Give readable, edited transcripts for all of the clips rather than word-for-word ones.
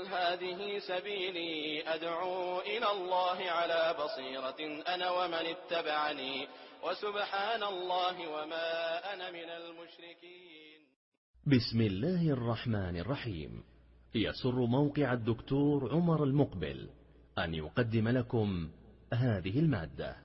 قل هذه سبيلي أدعو إلى الله على بصيرة أنا ومن اتبعني وسبحان الله وما أنا من المشركين. بسم الله الرحمن الرحيم. يسر موقع الدكتور عمر المقبل أن يقدم لكم هذه المادة.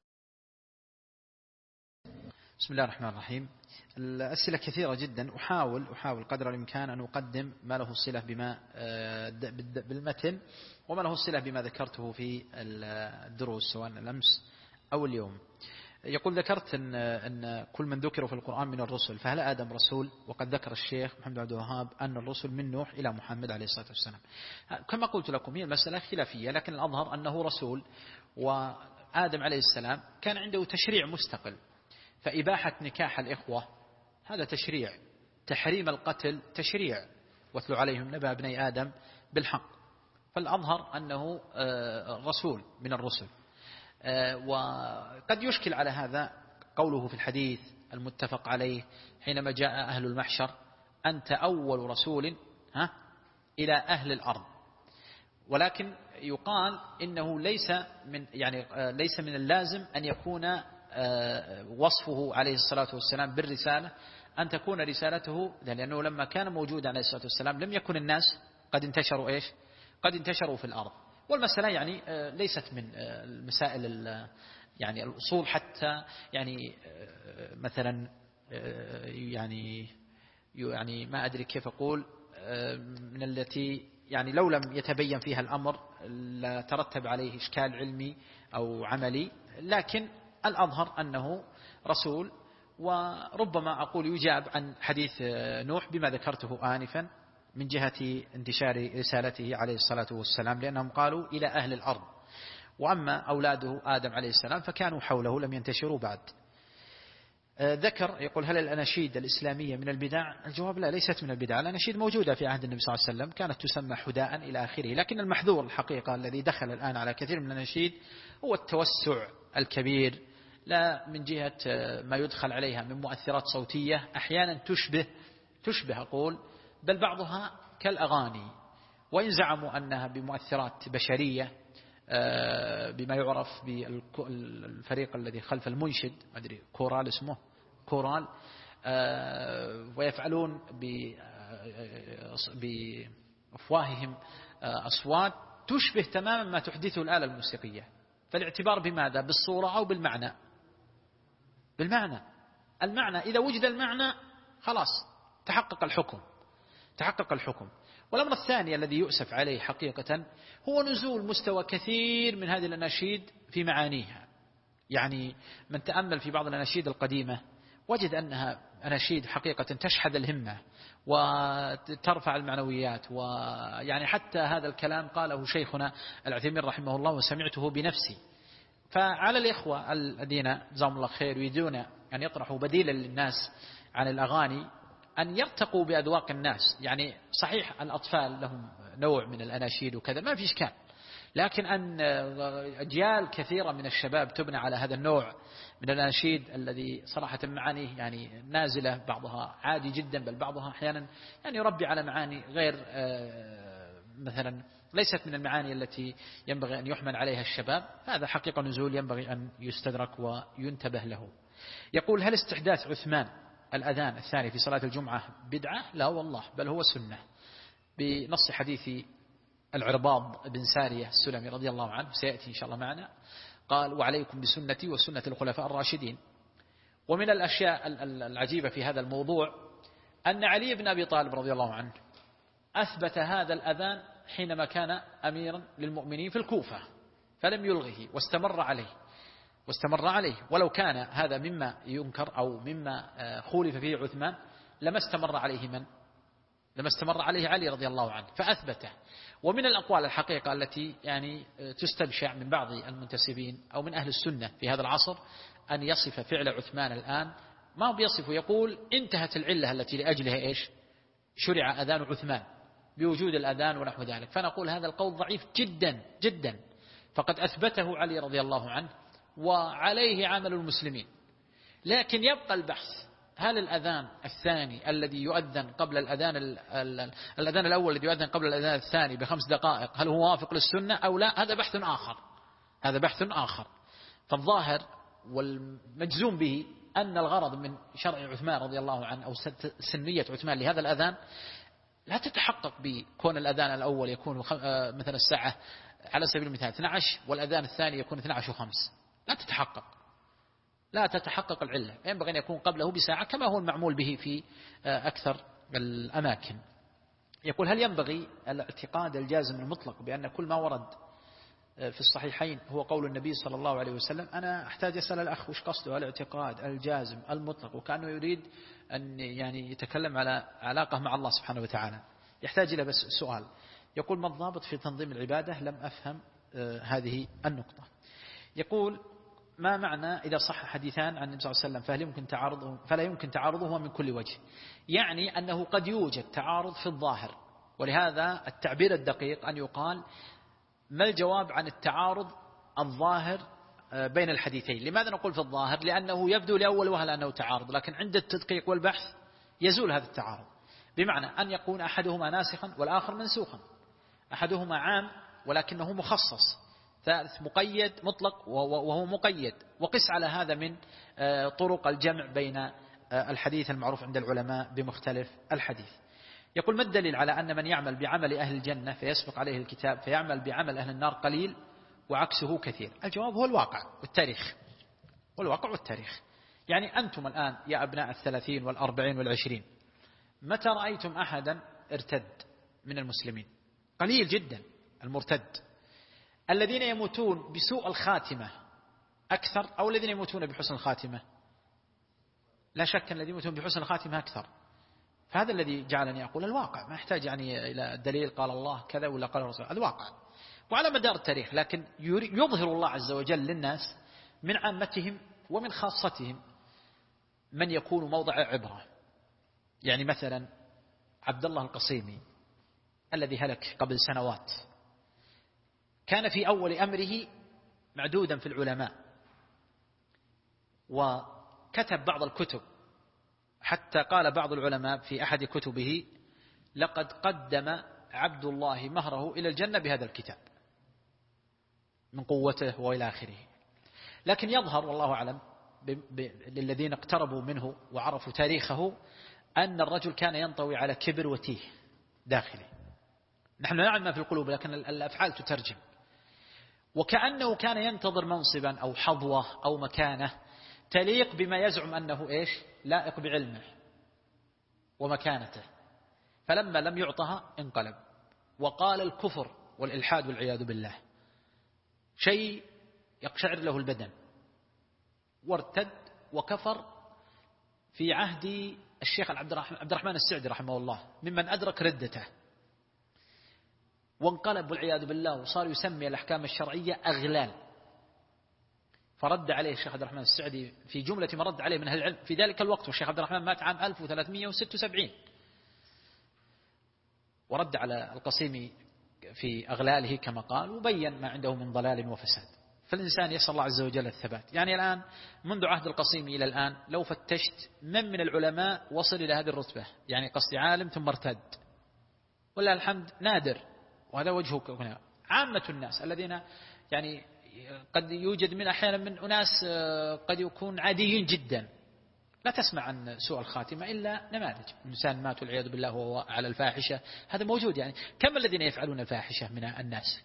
بسم الله الرحمن الرحيم. الأسئلة كثيرة جدا، أحاول قدر الإمكان أن أقدم ما له صلة بما بالمتن وما له صلة بما ذكرته في الدروس سواء الأمس أو اليوم. يقول ذكرت أن كل من ذكروا في القرآن من الرسل، فهل آدم رسول؟ وقد ذكر الشيخ محمد عبد الوهاب أن الرسل من نوح إلى محمد عليه الصلاة والسلام. كما قلت لكم هي المسألة خلافية، لكن الأظهر أنه رسول، وآدم عليه السلام كان عنده تشريع مستقل، فإباحة نكاح الإخوة هذا تشريع، تحريم القتل تشريع، واتلو عليهم نبأ ابني آدم بالحق، فالأظهر أنه رسول من الرسل. وقد يشكل على هذا قوله في الحديث المتفق عليه حينما جاء أهل المحشر: أنت أول رسول إلى أهل الأرض. ولكن يقال إنه ليس من اللازم أن يكون وصفه عليه الصلاة والسلام بالرسالة أن تكون رسالته، لأنه لما كان موجود عليه الصلاة والسلام لم يكن الناس قد انتشروا قد انتشروا في الأرض. والمسألة ليست من المسائل الأصول، حتى مثلا ما أدري كيف أقول، من التي لو لم يتبين فيها الأمر لا ترتب عليه إشكال علمي أو عملي، لكن الأظهر أنه رسول. وربما أقول يجاب عن حديث نوح بما ذكرته آنفا من جهة انتشار رسالته عليه الصلاة والسلام، لأنهم قالوا إلى أهل الأرض، وأما أولاده آدم عليه السلام فكانوا حوله لم ينتشروا بعد. يقول: هل الأناشيد الإسلامية من البدع؟ الجواب لا، ليست من البدع. الأناشيد موجودة في عهد النبي صلى الله عليه وسلم، كانت تسمى حداء إلى آخره، لكن المحذور الحقيقة الذي دخل الآن على كثير من الأناشيد هو التوسع الكبير، لا من جهة ما يدخل عليها من مؤثرات صوتية أحيانا تشبه أقول بل بعضها كالأغاني، وإن زعموا أنها بمؤثرات بشرية بما يعرف بالفريق الذي خلف المنشد، ما أدري كورال اسمه كورال، ويفعلون بأفواههم أصوات تشبه تماما ما تحدثه الآلة الموسيقية. فالاعتبار بماذا؟ بالصورة أو بالمعنى؟ المعنى إذا وجد المعنى خلاص تحقق الحكم. والأمر الثاني الذي يؤسف عليه حقيقة هو نزول مستوى كثير من هذه الأناشيد في معانيها. من تأمل في بعض الأناشيد القديمة وجد أنها أناشيد حقيقة تشحذ الهمة وترفع المعنويات، حتى هذا الكلام قاله شيخنا العثيمين رحمه الله وسمعته بنفسي. فعلى الإخوة الذين جزاهم الله خير يريدون أن يطرحوا بديلا للناس عن الأغاني أن يرتقوا بأذواق الناس. صحيح الأطفال لهم نوع من الأناشيد وكذا ما في إشكال، لكن أن أجيال كثيرة من الشباب تبنى على هذا النوع من الأناشيد الذي صراحة معانيه نازلة، بعضها عادي جدا، بل بعضها أحيانا يربي على معاني غير مثلا ليست من المعاني التي ينبغي أن يحمل عليها الشباب. هذا حقيقة نزول ينبغي أن يستدرك وينتبه له. يقول: هل استحداث عثمان الأذان الثاني في صلاة الجمعة بدعة؟ لا والله، بل هو سنة، بنص حديث العرباض بن سارية السلمي رضي الله عنه سيأتي إن شاء الله معنا، قال: وعليكم بسنتي وسنة الخلفاء الراشدين. ومن الأشياء العجيبة في هذا الموضوع أن علي بن أبي طالب رضي الله عنه أثبت هذا الأذان حينما كان أميرا للمؤمنين في الكوفة، فلم يلغه واستمر عليه. ولو كان هذا مما ينكر أو مما خولف فيه عثمان لما استمر عليه علي رضي الله عنه فأثبته. ومن الأقوال الحقيقة التي تستبشع من بعض المنتسبين أو من أهل السنة في هذا العصر أن يصف فعل عثمان الآن، ما هو بيصفه، يقول انتهت العلة التي لأجلها شرع أذان عثمان بوجود الأذان ونحو ذلك. فنقول هذا القول ضعيف جدا جدا، فقد أثبته علي رضي الله عنه وعليه عمل المسلمين. لكن يبقى البحث، هل الأذان الثاني الذي يؤذن قبل الأذان الأول الذي يؤذن قبل الأذان الثاني ب5 دقائق هل هو وافق للسنة أو لا؟ هذا بحث آخر، هذا بحث آخر. فالظاهر والمجزوم به أن الغرض من شرع عثمان رضي الله عنه أو سنية عثمان لهذا الأذان لا تتحقق بكون الأذان الأول يكون مثلا الساعة على سبيل المثال 12 والأذان الثاني يكون 12:05، لا تتحقق العلة. ينبغي أن يكون قبله بساعة كما هو المعمول به في أكثر الأماكن. يقول هل ينبغي الاعتقاد الجازم المطلق بأن كل ما ورد في الصحيحين هو قول النبي صلى الله عليه وسلم؟ أنا أحتاج أسأل الأخ وش قصده الاعتقاد الجازم المطلق، وكأنه يريد أن يعني يتكلم على علاقة مع الله سبحانه وتعالى. يحتاج إلى بس سؤال. يقول ما الضابط في تنظيم العبادة؟ لم أفهم هذه النقطة. يقول ما معنى إذا صح حديثان عن النبي صلى الله عليه وسلم فلا يمكن تعارضهما من كل وجه؟ يعني أنه قد يوجد تعارض في الظاهر، ولهذا التعبير الدقيق أن يقال ما الجواب عن التعارض الظاهر بين الحديثين. لماذا نقول في الظاهر؟ لأنه يبدو لأول وهلة أنه تعارض، لكن عند التدقيق والبحث يزول هذا التعارض. بمعنى أن يكون أحدهما ناسخا والآخر منسوخا، أحدهما عام ولكنه مخصص، ثالث مقيد مطلق وهو مقيد. وقس على هذا من طرق الجمع بين الحديث المعروف عند العلماء بمختلف الحديث. يقول ما الدليل على أن من يعمل بعمل أهل الجنة فيسبق عليه الكتاب فيعمل بعمل أهل النار قليل وعكسه كثير؟ الجواب هو الواقع والتاريخ، يعني أنتم الآن يا أبناء 30 والأربعين والعشرين متى رأيتم أحدا ارتد من المسلمين؟ قليل جدا المرتد. الذين يموتون بسوء الخاتمة أكثر أو الذين يموتون بحسن الخاتمة؟ لا شك أن الذين يموتون بحسن الخاتمة أكثر. فهذا الذي جعلني أقول الواقع، ما يحتاج يعني إلى دليل قال الله كذا ولا قال الرسول، الواقع وعلى مدار التاريخ. لكن يظهر الله عز وجل للناس من عامتهم ومن خاصتهم من يكون موضع عبرة. يعني مثلا عبد الله القصيمي الذي هلك قبل سنوات كان في أول أمره معدودا في العلماء، وكتب بعض الكتب، حتى قال بعض العلماء في أحد كتبه لقد قدم عبد الله مهره إلى الجنة بهذا الكتاب من قوته وإلى آخره. لكن يظهر والله أعلم للذين اقتربوا منه وعرفوا تاريخه أن الرجل كان ينطوي على كبر وتيه داخلي. نحن نعلم ما في القلوب لكن الأفعال تترجم. وكأنه كان ينتظر منصبا أو حظوة أو مكانة تليق بما يزعم أنه إيش لائق بعلمه ومكانته، فلما لم يعطها انقلب وقال الكفر والإلحاد والعياذ بالله، شيء يقشعر له البدن، وارتد وكفر في عهد الشيخ عبد الرحمن السعدي رحمه الله، ممن أدرك ردته، وانقلب والعياذ بالله وصار يسمي الأحكام الشرعية أغلال. فرد عليه الشيخ عبد الرحمن السعدي في جملة ما رد عليه من أهل العلم في ذلك الوقت، والشيخ عبد الرحمن مات عام 1376، ورد على القصيمي في أغلاله كما قال، وبين ما عنده من ضلال وفساد. فالإنسان يسأل الله عز وجل الثبات. يعني الآن منذ عهد القصيمي إلى الآن لو فتشت من العلماء وصل إلى هذه الرتبة، يعني قصدي عالم ثم ارتد، والله الحمد نادر. وهذا وجهه هنا. عامة الناس الذين يعني قد يوجد من أحيانا من أناس قد يكون عاديين جدا لا تسمع عن سوء الخاتمة إلا نماذج، إنسان مات والعياذ بالله وهو على الفاحشة، هذا موجود. يعني كم الذين يفعلون الفاحشة من الناس؟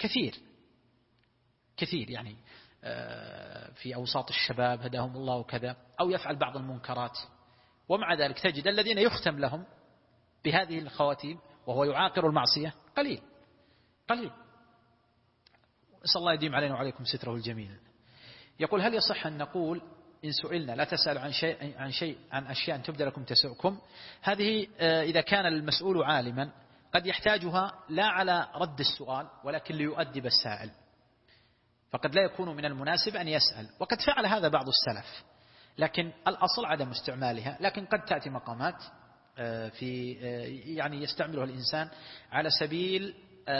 كثير يعني في أوساط الشباب هداهم الله وكذا، أو يفعل بعض المنكرات، ومع ذلك تجد الذين يختم لهم بهذه الخواتيم وهو يعاقر المعصية قليل. نسأل الله يديم علينا وعليكم ستره الجميل. يقول هل يصح أن نقول إن سئلنا لا تسألوا عن أشياء تبدأ لكم تسؤكم؟ هذه إذا كان المسؤول عالما قد يحتاجها لا على رد السؤال ولكن ليؤدب السائل، فقد لا يكون من المناسب أن يسأل، وقد فعل هذا بعض السلف، لكن الأصل عدم استعمالها. لكن قد تأتي مقامات في يعني يستعملها الإنسان على سبيل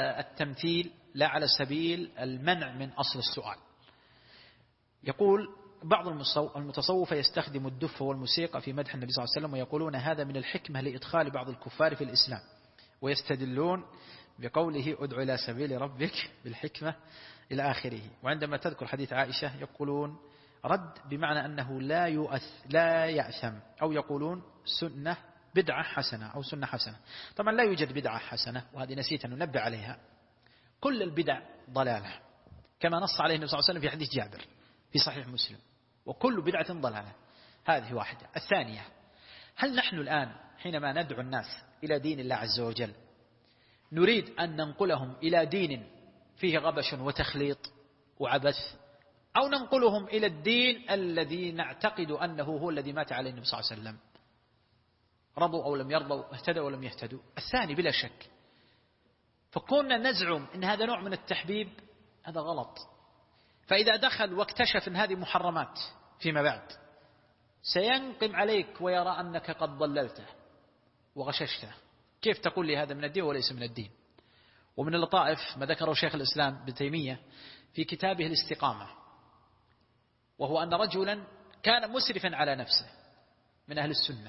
التمثيل لا على سبيل المنع من أصل السؤال. يقول بعض المتصوفة يستخدم الدف والموسيقى في مدح النبي صلى الله عليه وسلم، ويقولون هذا من الحكمة لإدخال بعض الكفار في الإسلام، ويستدلون بقوله ادع إلى سبيل ربك بالحكمة إلى آخره. وعندما تذكر حديث عائشة يقولون رد بمعنى أنه لا يأثم، أو يقولون سنة بدعة حسنة أو سنة حسنة. طبعا لا يوجد بدعة حسنة، وهذه نسيت أن ننبه عليها. كل البدع ضلالة كما نص عليه النبي صلى الله عليه وسلم في حديث جابر في صحيح مسلم، وكل بدعة ضلالة. هذه واحدة. الثانية، هل نحن الآن حينما ندعو الناس إلى دين الله عز وجل نريد أن ننقلهم إلى دين فيه غبش وتخليط وعبث، أو ننقلهم إلى الدين الذي نعتقد أنه هو الذي مات عليه النبي صلى الله عليه وسلم؟ رضوا أو لم يرضوا، اهتدوا أو لم يهتدوا. الثاني بلا شك. فكنا نزعم أن هذا نوع من التحبيب، هذا غلط. فإذا دخل واكتشف أن هذه محرمات فيما بعد سينقم عليك ويرى أنك قد ضللته وغششته. كيف تقول لي هذا من الدين وليس من الدين؟ ومن اللطائف ما ذكره شيخ الإسلام ابن تيمية في كتابه الاستقامة، وهو أن رجلا كان مسرفا على نفسه من أهل السنة،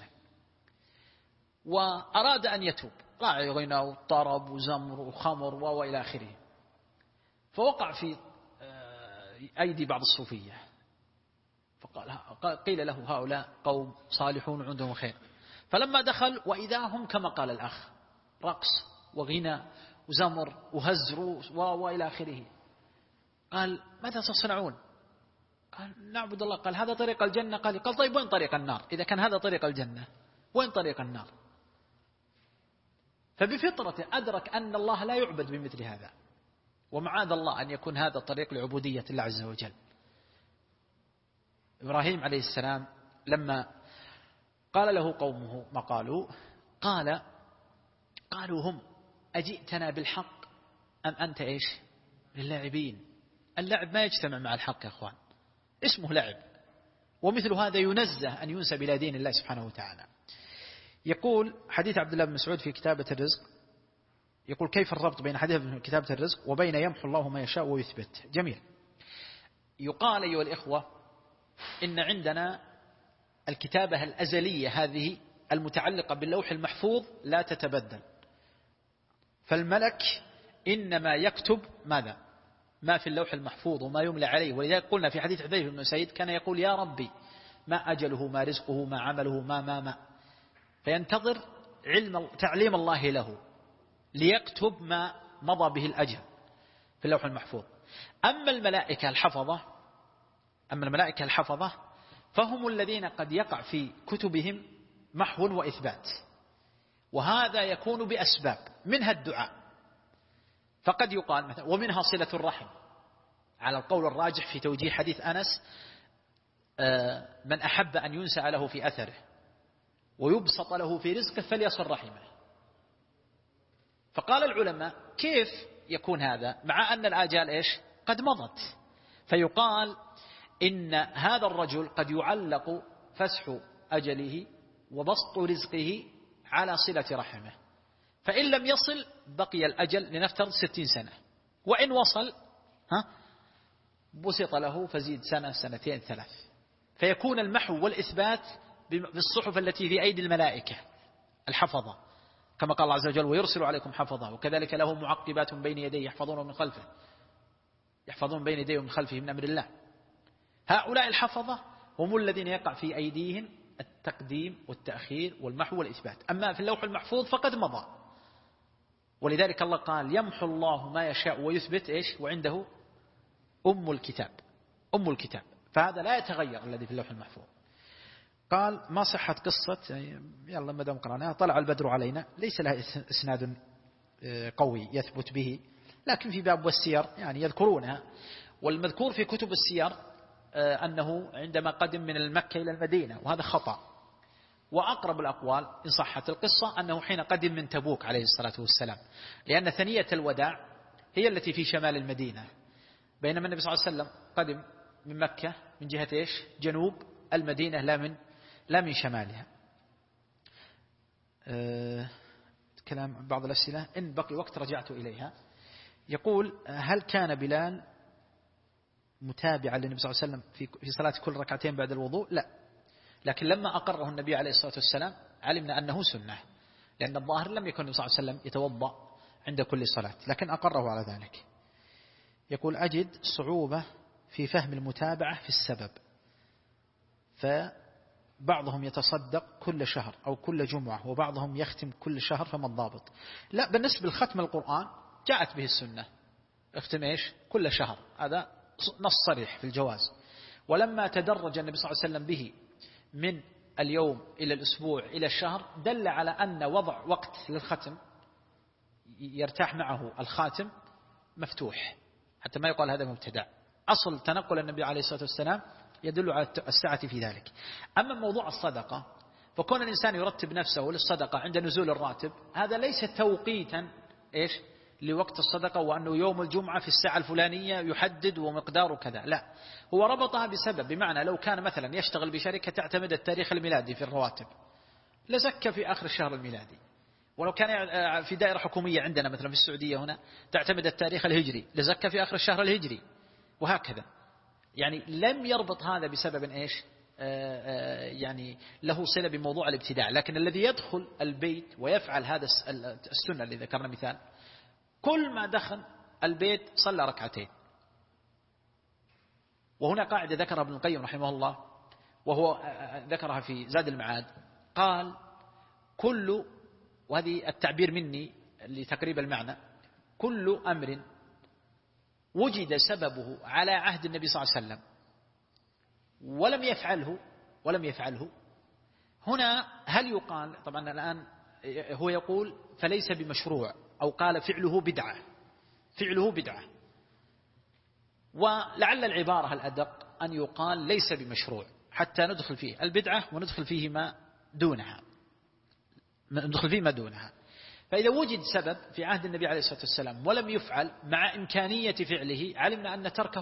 وأراد أن يتوب، راعي غنى وطرب وزمر وخمر وإلى آخره، فوقع في أيدي بعض الصوفية، قيل له هؤلاء قوم صالحون عندهم خير. فلما دخل وإذا هم كما قال الأخ، رقص وغنى وزمر وهزر وإلى آخره. قال ماذا تصنعون؟ قال نعبد الله. قال هذا طريق الجنة؟ قال طيب وين طريق النار؟ إذا كان هذا طريق الجنة وين طريق النار؟ فبفطرته أدرك أن الله لا يعبد بمثل هذا، ومعاذ الله أن يكون هذا طريق لعبودية الله عز وجل. إبراهيم عليه السلام لما قال له قومه ما قالوا، قالوا هم أجئتنا بالحق أم أنت إيش للاعبين؟ اللعب ما يجتمع مع الحق يا أخوان، اسمه لعب، ومثل هذا ينزه أن ينسب إلى دين الله سبحانه وتعالى. يقول حديث عبد الله بن مسعود في كتابة الرزق، يقول كيف الربط بين حديث كتابة الرزق وبين يمحو الله ما يشاء ويثبت؟ جميل. يقال أيها الإخوة إن عندنا الكتابة الأزلية هذه المتعلقة باللوح المحفوظ لا تتبدل، فالملك إنما يكتب ماذا؟ ما في اللوح المحفوظ وما يملى عليه. ولذلك قلنا في حديث حذيفة بن سعيد كان يقول يا ربي ما أجله ما رزقه ما عمله ما فينتظر تعليم الله له ليكتب ما مضى به الأجل في اللوح المحفوظ. أما الملائكة الحفظة فهم الذين قد يقع في كتبهم محو وإثبات، وهذا يكون بأسباب منها الدعاء، فقد يقال مثلا ومنها صلة الرحم على القول الراجح في توجيه حديث أنس من أحب أن ينسى له في أثره ويبسط له في رزقه فليصل رحمه. فقال العلماء كيف يكون هذا مع أن الآجال إيش قد مضت؟ فيقال إن هذا الرجل قد يعلق فسح أجله وبسط رزقه على صلة رحمه، فإن لم يصل بقي الأجل لنفترض 60 سنة، وإن وصل بسط له فزيد سنة سنتين ثلاث، فيكون المحو والإثبات بالصحف التي في أيدي الملائكة الحفظة، كما قال الله عز وجل ويرسل عليكم حفظة، وكذلك له معقبات بين يديه يحفظون بين يديه ومن خلفه من أمر الله. هؤلاء الحفظة هم الذين يقع في أيديهم التقديم والتأخير والمحو والإثبات. أما في اللوح المحفوظ فقد مضى، ولذلك الله قال يمحو الله ما يشاء ويثبت إيش وعنده أم الكتاب، فهذا لا يتغير الذي في اللوح المحفوظ. قال ما صحة قصة يلا ما دام قرأناها طلع البدر علينا، ليس لها إسناد قوي يثبت به، لكن في باب والسير يعني يذكرونها. والمذكور في كتب السير أنه عندما قدم من المكة إلى المدينة، وهذا خطأ. وأقرب الأقوال إن صحت القصة أنه حين قدم من تبوك عليه الصلاة والسلام، لأن ثنية الوداع هي التي في شمال المدينة، بينما النبي صلى الله عليه وسلم قدم من مكة من جهة إيش جنوب المدينة لا من شمالها. كلام بعض الأسئلة إن بقي وقت رجعت إليها. يقول هل كان بلال متابعة للنبي صلى الله عليه وسلم في صلاة كل ركعتين بعد الوضوء، لا. لكن لما أقره النبي عليه الصلاة والسلام علمنا أنه سنة، لأن الظاهر لم يكن النبي صلى الله عليه وسلم يتوضأ عند كل صلاة، لكن أقره على ذلك. يقول أجد صعوبة في فهم المتابعة في السبب، فبعضهم يتصدق كل شهر أو كل جمعة وبعضهم يختم كل شهر، فما الضابط؟ لا، بالنسبة لختم القرآن جاءت به السنة، اختم إيش؟ كل شهر، هذا نص صريح في الجواز. ولما تدرج النبي صلى الله عليه وسلم به من اليوم إلى الأسبوع إلى الشهر دل على أن وضع وقت للختم يرتاح معه الخاتم مفتوح، حتى ما يقال هذا مبتدع. أصل تنقل النبي عليه الصلاة والسلام يدل على السعة في ذلك. أما موضوع الصدقة، فكون الإنسان يرتب نفسه للصدقة عند نزول الراتب، هذا ليس توقيتا إيش لوقت الصدقة، وأنه يوم الجمعة في الساعة الفلانية يحدد ومقداره كذا، لا، هو ربطها بسبب. بمعنى لو كان مثلا يشتغل بشركة تعتمد التاريخ الميلادي في الرواتب لزكى في آخر الشهر الميلادي، ولو كان في دائرة حكومية عندنا مثلا في السعودية هنا تعتمد التاريخ الهجري لزكى في آخر الشهر الهجري، وهكذا. يعني لم يربط هذا بسبب إيش يعني له صلة بموضوع الابتداع. لكن الذي يدخل البيت ويفعل هذا السنة اللي ذكرنا مثال، كل ما دخل البيت صلى ركعتين. وهنا قاعدة ذكرها ابن القيم رحمه الله، وهو ذكرها في زاد المعاد، قال كل، وهذه التعبير مني لتقريب المعنى، كل أمر وجد سببه على عهد النبي صلى الله عليه وسلم ولم يفعله هنا هل يقال؟ طبعا الآن هو يقول فليس بمشروع، أو قال فعله بدعة، ولعل العبارة الأدق أن يقال ليس بمشروع، حتى ندخل فيه البدعة وندخل فيه ما دونها. فإذا وجد سبب في عهد النبي عليه الصلاة والسلام ولم يفعل مع إمكانية فعله، علمنا أن تركه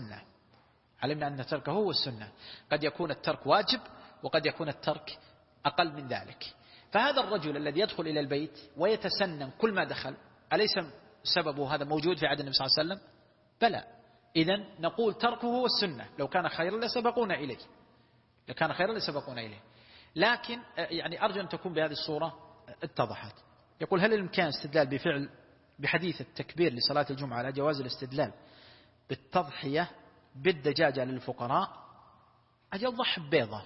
هو السنة. قد يكون الترك واجب وقد يكون الترك أقل من ذلك. فهذا الرجل الذي يدخل إلى البيت ويتسنن كل ما دخل، أليس سببه هذا موجود في عهد النبي صلى الله عليه وسلم؟ بلى. إذن نقول تركه هو السنة، لو كان خيرا لسبقونا إليه. لكن يعني أرجو أن تكون بهذه الصورة اتضحت. يقول هل الإمكان استدلال بحديث التكبير لصلاة الجمعة على جواز الاستدلال بالتضحية بالدجاجة للفقراء؟ أجل ضح بيضة،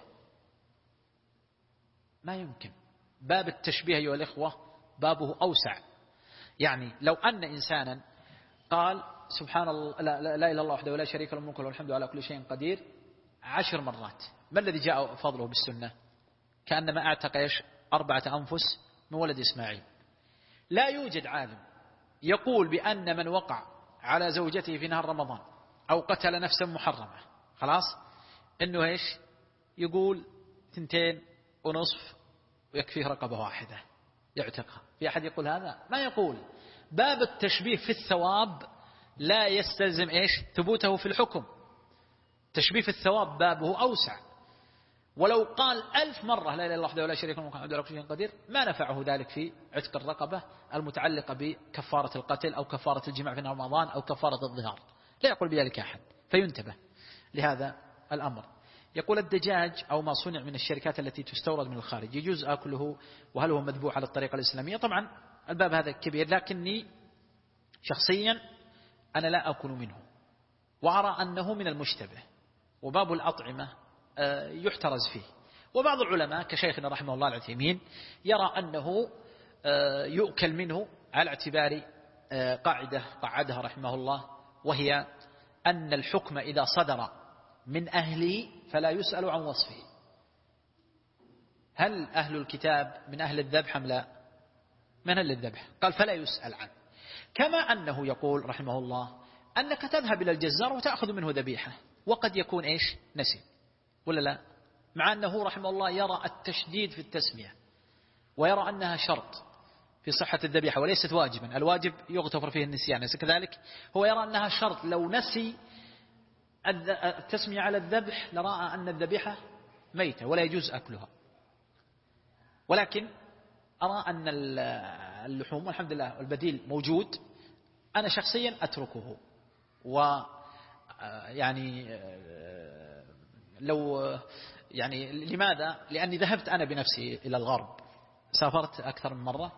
ما يمكن. باب التشبيه أيها الإخوة بابه أوسع. يعني لو أن إنسانا قال سبحان الله لا إله إلا الله وحده ولا شريك له الملك وله الحمد على كل شيء قدير 10 مرات، ما الذي جاء فضله بالسنة؟ كأنما أعتق 4 أنفس من ولد إسماعيل. لا يوجد عالم يقول بأن من وقع على زوجته في نهار رمضان أو قتل نفسا محرمة خلاص إنه يقول 2.5 ويكفيه رقبة واحدة يعتقها. في أحد يقول هذا؟ ما يقول. باب التشبيه في الثواب لا يستلزم ثبوته في الحكم. تشبيه في الثواب بابه أوسع. ولو قال 1000 مرة لا إله إلا الله وحده ولا شريك له الملك وله الحمد قدير، ما نفعه ذلك في عتق الرقبة المتعلقة بكفارة القتل أو كفارة الجماع في نهار رمضان أو كفارة الظهار، لا يقول بذلك أحد. فينتبه لهذا الأمر. يقول الدجاج أو ما صنع من الشركات التي تستورد من الخارج يجوز أكله، وهل هو مذبوح على الطريقة الإسلامية؟ طبعا الباب هذا كبير، لكني شخصيا أنا لا أكل منه، وأرى أنه من المشتبه، وباب الأطعمة يحترز فيه. وبعض العلماء كشيخنا رحمه الله العثيمين يرى أنه يؤكل منه على اعتبار قاعدة قعدها رحمه الله، وهي أن الحكم إذا صدر من أهله فلا يسأل عن وصفه. هل أهل الكتاب من أهل الذبح أم لا؟ من أهل الذبح؟ قال فلا يسأل عنه. كما أنه يقول رحمه الله أنك تذهب إلى الجزار وتأخذ منه ذبيحة وقد يكون نسي ولا لا، مع أنه رحمه الله يرى التشديد في التسمية ويرى أنها شرط في صحة الذبيحة وليست واجبا. الواجب يغتفر فيه النسيان، ليس كذلك؟ هو يرى أنها شرط، لو نسي التسمية على الذبح لرأى أن الذبيحة ميتة ولا يجوز أكلها. ولكن أرى أن اللحوم والحمد لله البديل موجود، أنا شخصيا أتركه. يعني لو يعني لماذا؟ لأني ذهبت أنا بنفسي إلى الغرب، سافرت أكثر من مرة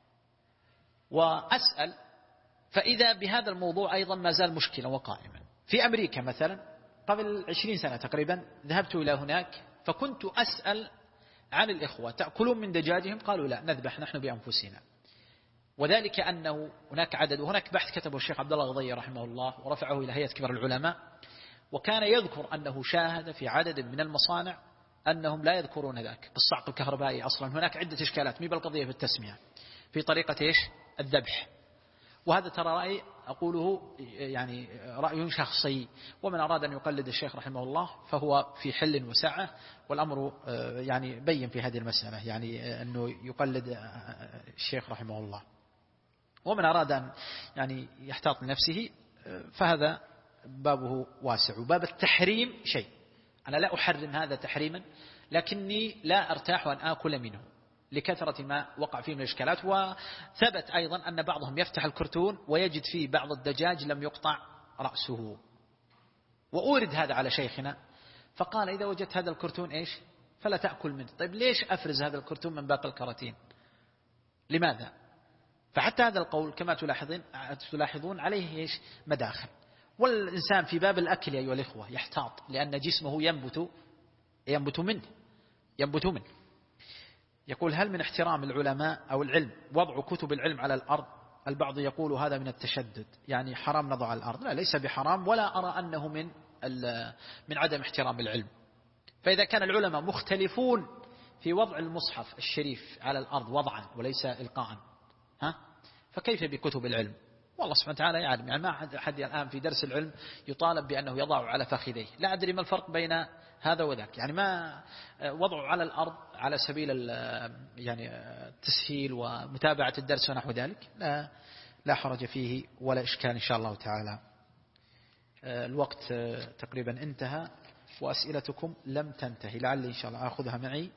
وأسأل، فإذا بهذا الموضوع أيضا ما زال مشكلة وقائما. في أمريكا مثلا قبل 20 سنة تقريبا ذهبت إلى هناك، فكنت أسأل عن الإخوة تأكلون من دجاجهم؟ قالوا لا، نذبح نحن بأنفسنا. وذلك أنه هناك عدد، وهناك بحث كتبه الشيخ عبد الله الغضير رحمه الله ورفعه إلى هيئة كبار العلماء، وكان يذكر أنه شاهد في عدد من المصانع أنهم لا يذكرون ذاك بالصعق الكهربائي. أصلا هناك عدة إشكالات، مي بالقضية في التسمية، في طريقة إيش الذبح. وهذا ترى رأي أقوله يعني رأي شخصي، ومن أراد أن يقلد الشيخ رحمه الله فهو في حل وسعة، والأمر يعني بين في هذه المسألة، يعني أنه يقلد الشيخ رحمه الله. ومن أراد أن يعني يحتاط لنفسه فهذا بابه واسع. وباب التحريم شيء، أنا لا أحرم هذا تحريما، لكني لا أرتاح أن آكل منه لكثرة ما وقع فيه من الإشكالات. وثبت أيضا أن بعضهم يفتح الكرتون ويجد فيه بعض الدجاج لم يقطع رأسه، وأورد هذا على شيخنا فقال إذا وجدت هذا الكرتون إيش فلا تأكل منه. طيب ليش أفرز هذا الكرتون من باقي الكراتين؟ لماذا؟ فحتى هذا القول كما تلاحظون عليه إيش مداخل. والإنسان في باب الأكل أيها الإخوة يحتاط، لأن جسمه ينبت منه. يقول هل من احترام العلماء أو العلم وضع كتب العلم على الأرض؟ البعض يقول هذا من التشدد، يعني حرام نضع على الأرض. لا، ليس بحرام، ولا أرى أنه من عدم احترام العلم. فإذا كان العلماء مختلفون في وضع المصحف الشريف على الأرض وضعا وليس إلقاء، فكيف بكتب العلم؟ والله سبحانه وتعالى يعلم. يعني ما أحد الآن في درس العلم يطالب بأنه يضع على فخذيه. لا أدري ما الفرق بين هذا وذاك، يعني ما وضعه على الأرض على سبيل يعني التسهيل ومتابعة الدرس ونحو ذلك لا حرج فيه ولا إشكال إن شاء الله تعالى. الوقت تقريبا انتهى، وأسئلتكم لم تنتهي، لعلي إن شاء الله أخذها معي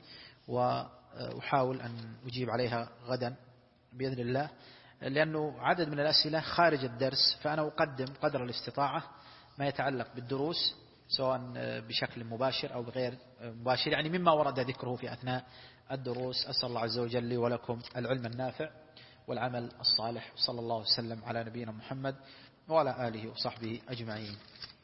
وأحاول أن أجيب عليها غدا بإذن الله، لأنه عدد من الأسئلة خارج الدرس، فأنا أقدم قدر الاستطاعة ما يتعلق بالدروس سواء بشكل مباشر أو بغير مباشر، يعني مما ورد ذكره في أثناء الدروس. أسأل الله عز وجل لي ولكم العلم النافع والعمل الصالح، صلى الله وسلم على نبينا محمد وعلى آله وصحبه أجمعين.